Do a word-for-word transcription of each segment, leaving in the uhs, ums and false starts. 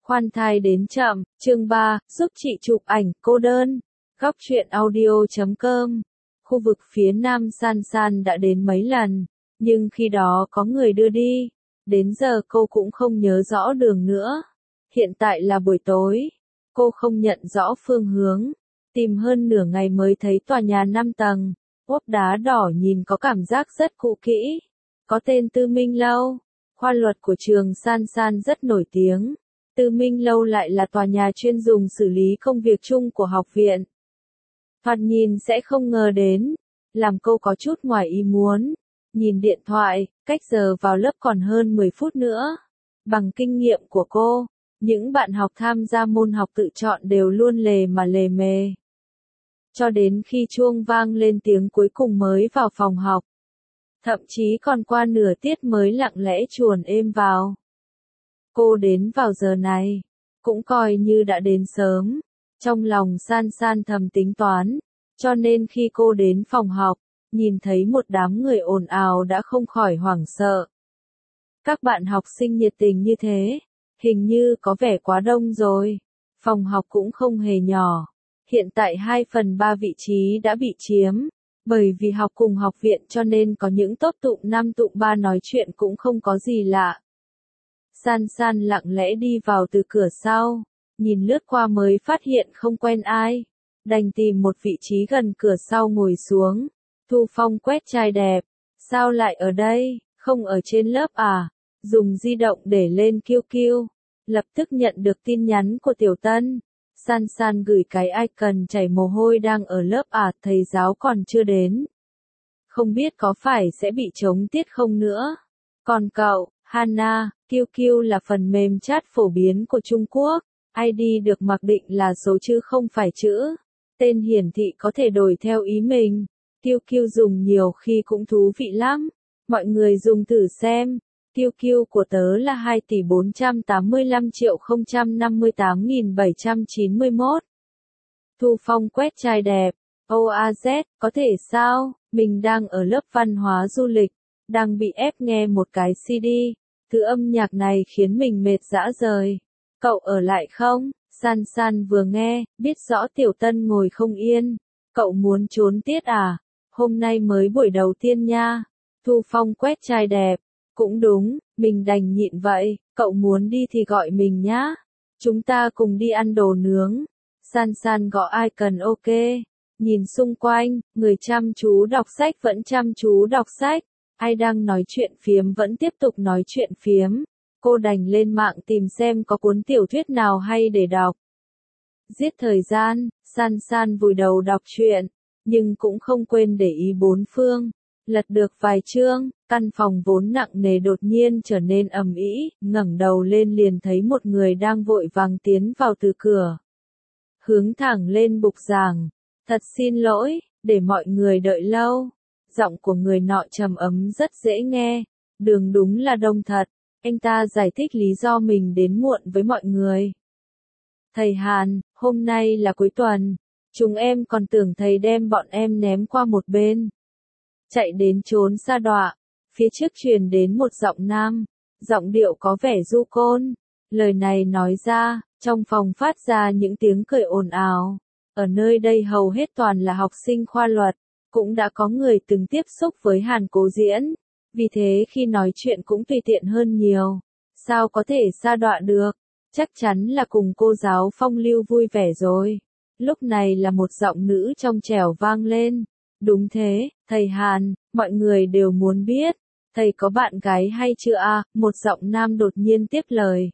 Khoan thai đến chậm, chương ba, giúp chị chụp ảnh, cô đơn. Góc truyện audio chấm com. Khu vực phía nam San San đã đến mấy lần, nhưng khi đó có người đưa đi. Đến giờ cô cũng không nhớ rõ đường nữa. Hiện tại là buổi tối. Cô không nhận rõ phương hướng. Tìm hơn nửa ngày mới thấy tòa nhà năm tầng. Ốp đá đỏ nhìn có cảm giác rất cũ kỹ. Có tên Tư Minh Lâu. Khoa luật của trường San San rất nổi tiếng. Tư Minh Lâu lại là tòa nhà chuyên dùng xử lý công việc chung của học viện. Thoạt nhìn sẽ không ngờ đến, làm cô có chút ngoài ý muốn. Nhìn điện thoại, cách giờ vào lớp còn hơn mười phút nữa. Bằng kinh nghiệm của cô, những bạn học tham gia môn học tự chọn đều luôn lề mà lề mề. Cho đến khi chuông vang lên tiếng cuối cùng mới vào phòng học. Thậm chí còn qua nửa tiết mới lặng lẽ chuồn êm vào. Cô đến vào giờ này, cũng coi như đã đến sớm. Trong lòng San San thầm tính toán, cho nên khi cô đến phòng học, nhìn thấy một đám người ồn ào đã không khỏi hoảng sợ. Các bạn học sinh nhiệt tình như thế, hình như có vẻ quá đông rồi. Phòng học cũng không hề nhỏ. Hiện tại hai phần ba vị trí đã bị chiếm. Bởi vì học cùng học viện cho nên có những tốt tụng năm tụng ba nói chuyện cũng không có gì lạ. San San lặng lẽ đi vào từ cửa sau, nhìn lướt qua mới phát hiện không quen ai. Đành tìm một vị trí gần cửa sau ngồi xuống. Thu Phong quét chai đẹp. Sao lại ở đây, không ở trên lớp à? Dùng di động để lên Q Q. Lập tức nhận được tin nhắn của Tiểu Tân. San San gửi cái icon chảy mồ hôi đang ở lớp à, thầy giáo còn chưa đến. Không biết có phải sẽ bị trống tiết không nữa. Còn cậu, Hana, Q Q là phần mềm chat phổ biến của Trung Quốc. i đê được mặc định là số chứ không phải chữ. Tên hiển thị có thể đổi theo ý mình. Q Q dùng nhiều khi cũng thú vị lắm. Mọi người dùng thử xem. Q Q của tớ là hai tỷ bốn trăm tám mươi lăm triệu không trăm năm mươi tám nghìn bảy trăm chín mươi mốt. Thu Phong quét chai đẹp. o a zét, có thể sao? Mình đang ở lớp văn hóa du lịch. Đang bị ép nghe một cái xê đê. Thứ âm nhạc này khiến mình mệt dã rời. Cậu ở lại không? San San vừa nghe, biết rõ Tiểu Tân ngồi không yên. Cậu muốn trốn tiết à? Hôm nay mới buổi đầu tiên nha. Thu Phong quét chai đẹp. Cũng đúng, mình đành nhịn vậy. Cậu muốn đi thì gọi mình nhá. Chúng ta cùng đi ăn đồ nướng. San San gõ icon ok. Nhìn xung quanh, người chăm chú đọc sách vẫn chăm chú đọc sách. Ai đang nói chuyện phiếm vẫn tiếp tục nói chuyện phiếm. Cô đành lên mạng tìm xem có cuốn tiểu thuyết nào hay để đọc. Giết thời gian, San San vùi đầu đọc truyện, nhưng cũng không quên để ý bốn phương. Lật được vài chương, căn phòng vốn nặng nề đột nhiên trở nên ầm ĩ, ngẩng đầu lên liền thấy một người đang vội vàng tiến vào từ cửa. Hướng thẳng lên bục giảng, thật xin lỗi, để mọi người đợi lâu. Giọng của người nọ trầm ấm rất dễ nghe, đường đúng là đông thật. Anh ta giải thích lý do mình đến muộn với mọi người. Thầy Hàn, hôm nay là cuối tuần. Chúng em còn tưởng thầy đem bọn em ném qua một bên. Chạy đến trốn xa đọa. Phía trước truyền đến một giọng nam. Giọng điệu có vẻ du côn. Lời này nói ra, trong phòng phát ra những tiếng cười ồn ào. Ở nơi đây hầu hết toàn là học sinh khoa luật. Cũng đã có người từng tiếp xúc với Hàn Cố Diễn. Vì thế khi nói chuyện cũng tùy tiện hơn nhiều. Sao có thể sa đọa được? Chắc chắn là cùng cô giáo phong lưu vui vẻ rồi. Lúc này là một giọng nữ trong trẻo vang lên. Đúng thế, thầy Hàn, mọi người đều muốn biết. Thầy có bạn gái hay chưa à? Một giọng nam đột nhiên tiếp lời.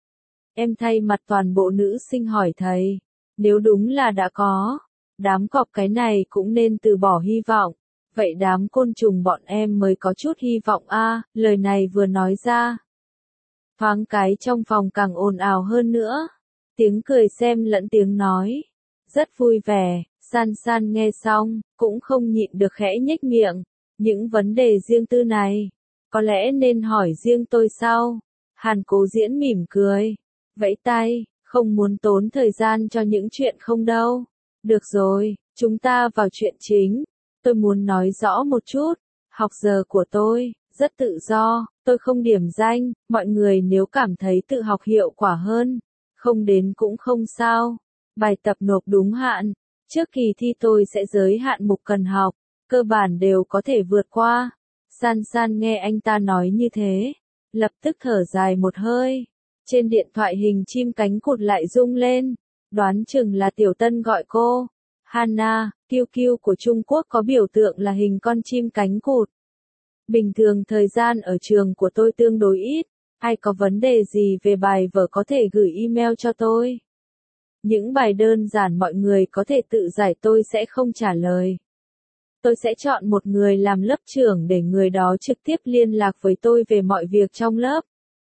Em thay mặt toàn bộ nữ sinh hỏi thầy. Nếu đúng là đã có, đám cọp cái này cũng nên từ bỏ hy vọng. Vậy đám côn trùng bọn em mới có chút hy vọng a. À, lời này vừa nói ra. Thoáng cái trong phòng càng ồn ào hơn nữa. Tiếng cười xem lẫn tiếng nói. Rất vui vẻ, San San nghe xong, cũng không nhịn được khẽ nhếch miệng. Những vấn đề riêng tư này, có lẽ nên hỏi riêng tôi sau. Hàn Cố Diễn mỉm cười, vẫy tay, không muốn tốn thời gian cho những chuyện không đâu. Được rồi, chúng ta vào chuyện chính. Tôi muốn nói rõ một chút, học giờ của tôi, rất tự do, tôi không điểm danh, mọi người nếu cảm thấy tự học hiệu quả hơn, Không đến cũng không sao. Bài tập nộp đúng hạn. Trước kỳ thi tôi sẽ giới hạn mục cần học. Cơ bản đều có thể vượt qua. San San nghe anh ta nói như thế. Lập tức thở dài một hơi. Trên điện thoại hình chim cánh cụt lại rung lên. Đoán chừng là Tiểu Tân gọi cô. Hana, Q Q của Trung Quốc có biểu tượng là hình con chim cánh cụt. Bình thường thời gian ở trường của tôi tương đối ít. Ai có vấn đề gì về bài vở có thể gửi email cho tôi. Những bài đơn giản mọi người có thể tự giải tôi sẽ không trả lời. Tôi sẽ chọn một người làm lớp trưởng để người đó trực tiếp liên lạc với tôi về mọi việc trong lớp.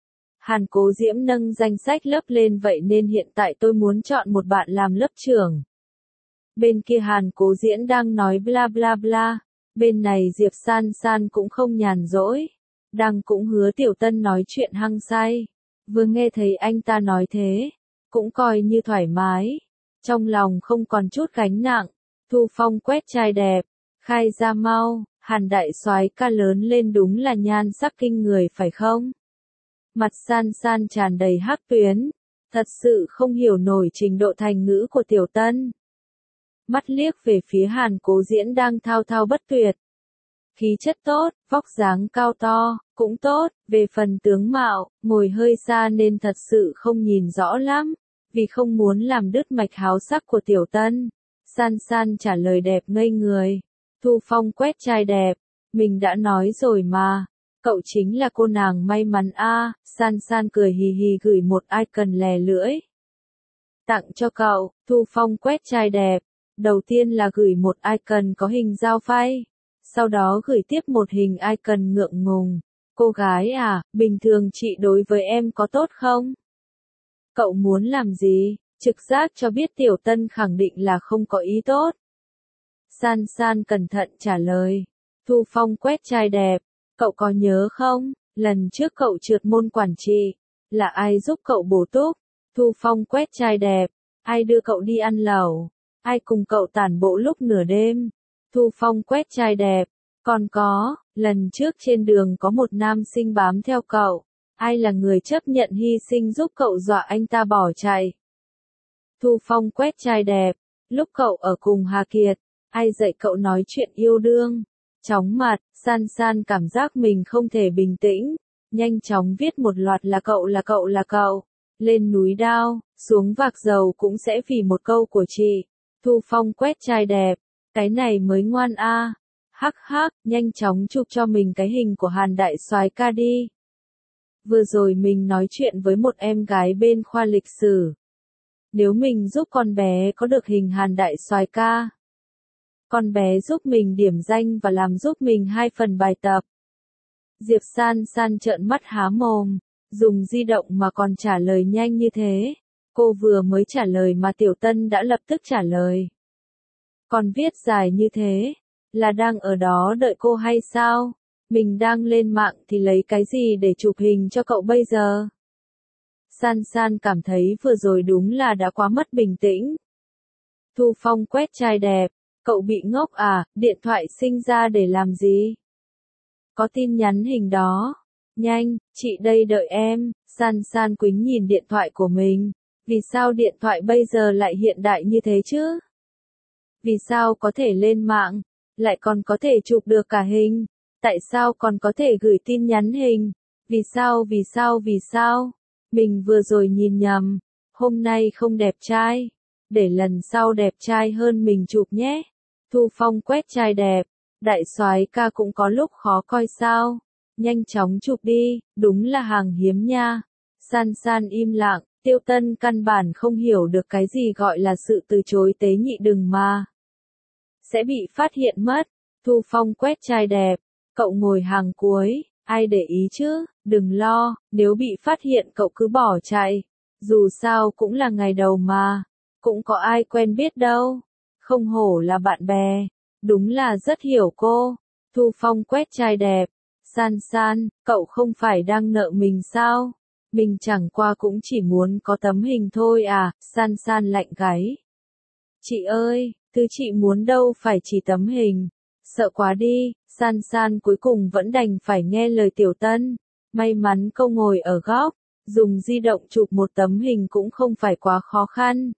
Hàn Cố Diễm nâng danh sách lớp lên vậy nên hiện tại tôi muốn chọn một bạn làm lớp trưởng. Bên kia Hàn Cố Diễn đang nói bla bla bla. Bên này Diệp San San cũng không nhàn rỗi. Đang cũng hứa Tiểu Tân nói chuyện hăng say. Vừa nghe thấy anh ta nói thế. Cũng coi như thoải mái. Trong lòng không còn chút gánh nặng. Thu Phong quét trai đẹp. Khai ra mau. Hàn đại soái ca lớn lên đúng là nhan sắc kinh người phải không? Mặt San San tràn đầy hắc tuyến. Thật sự không hiểu nổi trình độ thành ngữ của Tiểu Tân. Mắt liếc về phía Hàn Cố Diễn đang thao thao bất tuyệt. Khí chất tốt, vóc dáng cao to, cũng tốt, về phần tướng mạo, ngồi hơi xa nên thật sự không nhìn rõ lắm, vì không muốn làm đứt mạch háo sắc của Tiểu Tân. San San trả lời đẹp ngây người. Thu Phong quét trai đẹp, mình đã nói rồi mà, cậu chính là cô nàng may mắn a. San San cười hì hì gửi một icon lè lưỡi. Tặng cho cậu, Thu Phong quét trai đẹp. Đầu tiên là gửi một icon có hình dao phay. Sau đó gửi tiếp một hình icon ngượng ngùng. Cô gái à, bình thường chị đối với em có tốt không? Cậu muốn làm gì? Trực giác cho biết Tiểu Tân khẳng định là không có ý tốt. San San cẩn thận trả lời. Thu Phong quét trai đẹp. Cậu có nhớ không? Lần trước cậu trượt môn quản trị. Là ai giúp cậu bổ túc? Thu Phong quét trai đẹp. Ai đưa cậu đi ăn lẩu? Ai cùng cậu tản bộ lúc nửa đêm? Thu Phong quét trai đẹp. Còn có, lần trước trên đường có một nam sinh bám theo cậu. Ai là người chấp nhận hy sinh giúp cậu dọa anh ta bỏ chạy? Thu Phong quét trai đẹp. Lúc cậu ở cùng Hà Kiệt, ai dạy cậu nói chuyện yêu đương? Chóng mặt, San San cảm giác mình không thể bình tĩnh. Nhanh chóng viết một loạt là cậu là cậu là cậu. Lên núi đao, xuống vạc dầu cũng sẽ vì một câu của chị. Thu Phong quét trai đẹp. Cái này mới ngoan a. Hắc hắc, nhanh chóng chụp cho mình cái hình của Hàn đại soái ca đi. Vừa rồi mình nói chuyện với một em gái bên khoa lịch sử. Nếu mình giúp con bé có được hình Hàn đại soái ca, con bé giúp mình điểm danh và làm giúp mình hai phần bài tập. Diệp San San trợn mắt há mồm, dùng di động mà còn trả lời nhanh như thế. Cô vừa mới trả lời mà Tiểu Tân đã lập tức trả lời. Còn viết dài như thế, là đang ở đó đợi cô hay sao? Mình đang lên mạng thì lấy cái gì để chụp hình cho cậu bây giờ? San San cảm thấy vừa rồi đúng là đã quá mất bình tĩnh. Thu Phong quét trai đẹp, cậu bị ngốc à, điện thoại sinh ra để làm gì? Có tin nhắn hình đó. Nhanh, chị đây đợi em. San San quýnh nhìn điện thoại của mình. Vì sao điện thoại bây giờ lại hiện đại như thế chứ? Vì sao có thể lên mạng, lại còn có thể chụp được cả hình? Tại sao còn có thể gửi tin nhắn hình? Vì sao vì sao vì sao? Mình vừa rồi nhìn nhầm. Hôm nay không đẹp trai. Để lần sau đẹp trai hơn mình chụp nhé. Thu Phong quét trai đẹp. Đại soái ca cũng có lúc khó coi sao? Nhanh chóng chụp đi, đúng là hàng hiếm nha. San San im lặng, Tiêu Tân căn bản không hiểu được cái gì gọi là sự từ chối tế nhị đừng mà. Sẽ bị phát hiện mất. Thu Phong quét trai đẹp. Cậu ngồi hàng cuối, ai để ý chứ, đừng lo, nếu bị phát hiện cậu cứ bỏ chạy. Dù sao cũng là ngày đầu mà, cũng có ai quen biết đâu. Không hổ là bạn bè, đúng là rất hiểu cô. Thu Phong quét trai đẹp. San San, cậu không phải đang nợ mình sao? Mình chẳng qua cũng chỉ muốn có tấm hình thôi à, San San lạnh gáy. Chị ơi, thứ chị muốn đâu phải chỉ tấm hình. Sợ quá đi, San San cuối cùng vẫn đành phải nghe lời Tiểu Tân. May mắn câu ngồi ở góc, dùng di động chụp một tấm hình cũng không phải quá khó khăn.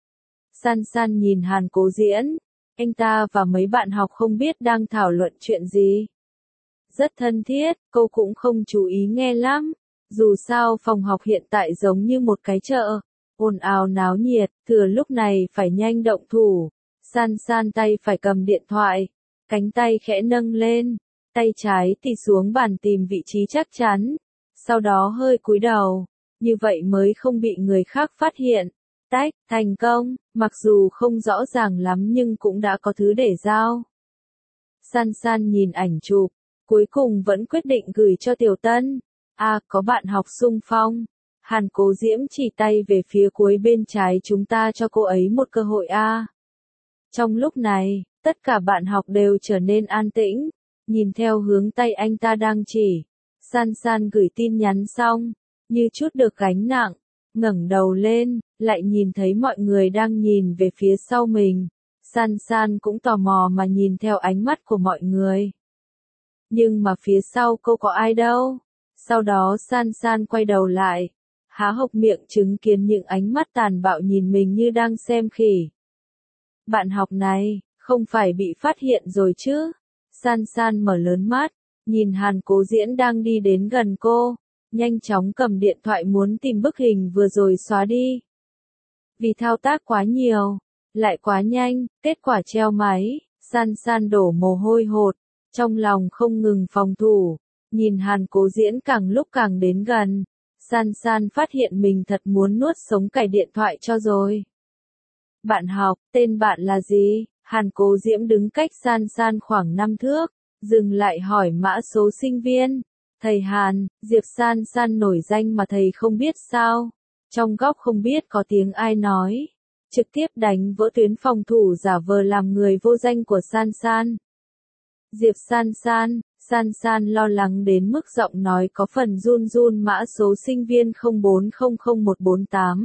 San San nhìn Hàn Cố Diễn, anh ta và mấy bạn học không biết đang thảo luận chuyện gì. Rất thân thiết, cô cũng không chú ý nghe lắm. Dù sao phòng học hiện tại giống như một cái chợ, ồn ào náo nhiệt, thừa lúc này phải nhanh động thủ. San San tay phải cầm điện thoại, cánh tay khẽ nâng lên, tay trái thì xuống bàn tìm vị trí chắc chắn, sau đó hơi cúi đầu, như vậy mới không bị người khác phát hiện. Tách, thành công, mặc dù không rõ ràng lắm nhưng cũng đã có thứ để giao. San San nhìn ảnh chụp, cuối cùng vẫn quyết định gửi cho Tiểu Tân. À, có bạn học xung phong. Hàn Cố Diễm chỉ tay về phía cuối bên trái, chúng ta cho cô ấy một cơ hội a. À. Trong lúc này, tất cả bạn học đều trở nên an tĩnh, nhìn theo hướng tay anh ta đang chỉ. San San gửi tin nhắn xong, như chút được gánh nặng, ngẩng đầu lên, lại nhìn thấy mọi người đang nhìn về phía sau mình. San San cũng tò mò mà nhìn theo ánh mắt của mọi người. Nhưng mà phía sau cô có ai đâu. Sau đó San San quay đầu lại, há hốc miệng chứng kiến những ánh mắt tàn bạo nhìn mình như đang xem khỉ. Bạn học này, không phải bị phát hiện rồi chứ? San San mở lớn mắt, nhìn Hàn Cố Diễn đang đi đến gần cô, nhanh chóng cầm điện thoại muốn tìm bức hình vừa rồi xóa đi. Vì thao tác quá nhiều, lại quá nhanh, kết quả treo máy, San San đổ mồ hôi hột, trong lòng không ngừng phòng thủ, nhìn Hàn Cố Diễn càng lúc càng đến gần, San San phát hiện mình thật muốn nuốt sống cài điện thoại cho rồi. Bạn học, tên bạn là gì? Hàn Cố Diễm đứng cách San San khoảng năm thước, dừng lại hỏi mã số sinh viên. Thầy Hàn, Diệp San San nổi danh mà thầy không biết sao? Trong góc không biết có tiếng ai nói, trực tiếp đánh vỡ tuyến phòng thủ giả vờ làm người vô danh của San San. Diệp San San, San San lo lắng đến mức giọng nói có phần run run, mã số sinh viên không bốn không không một bốn tám.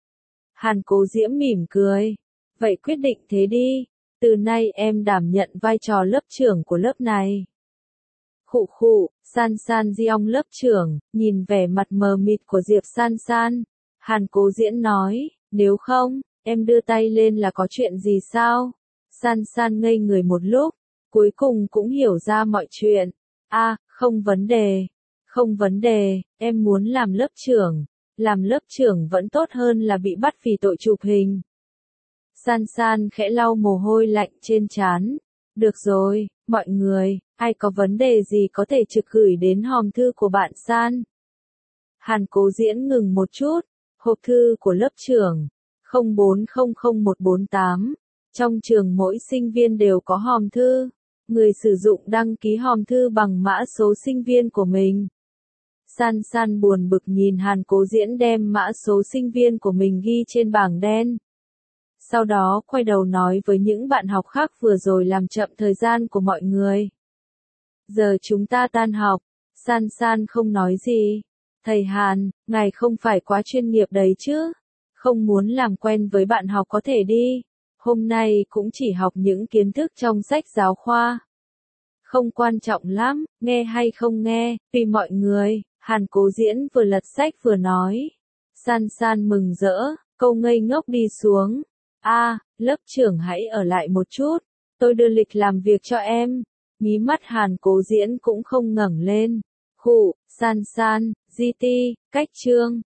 Hàn Cố Diễm mỉm cười. Vậy quyết định thế đi, từ nay em đảm nhận vai trò lớp trưởng của lớp này. Khụ khụ, San San Diong lớp trưởng, nhìn vẻ mặt mờ mịt của Diệp San San. Hàn Cố Diễn nói, nếu không, em đưa tay lên là có chuyện gì sao? San San ngây người một lúc, cuối cùng cũng hiểu ra mọi chuyện. A, à, không vấn đề, không vấn đề, em muốn làm lớp trưởng. Làm lớp trưởng vẫn tốt hơn là bị bắt vì tội chụp hình. San San khẽ lau mồ hôi lạnh trên trán. Được rồi, mọi người, ai có vấn đề gì có thể trực gửi đến hòm thư của bạn San. Hàn Cố Diễn ngừng một chút, hộp thư của lớp trưởng, không bốn không không một bốn tám. Trong trường mỗi sinh viên đều có hòm thư, người sử dụng đăng ký hòm thư bằng mã số sinh viên của mình. San San buồn bực nhìn Hàn Cố Diễn đem mã số sinh viên của mình ghi trên bảng đen. Sau đó quay đầu nói với những bạn học khác vừa rồi làm chậm thời gian của mọi người. Giờ chúng ta tan học. San San không nói gì. Thầy Hàn, ngài không phải quá chuyên nghiệp đấy chứ? Không muốn làm quen với bạn học có thể đi. Hôm nay cũng chỉ học những kiến thức trong sách giáo khoa. Không quan trọng lắm, nghe hay không nghe, tùy mọi người. Hàn Cố Diễn vừa lật sách vừa nói. San San mừng rỡ, câu ngây ngốc đi xuống. A, à, lớp trưởng hãy ở lại một chút, tôi đưa lịch làm việc cho em. Mí mắt Hàn Cố Diễn cũng không ngẩng lên. Khụ, San San, giê tê, cách chương.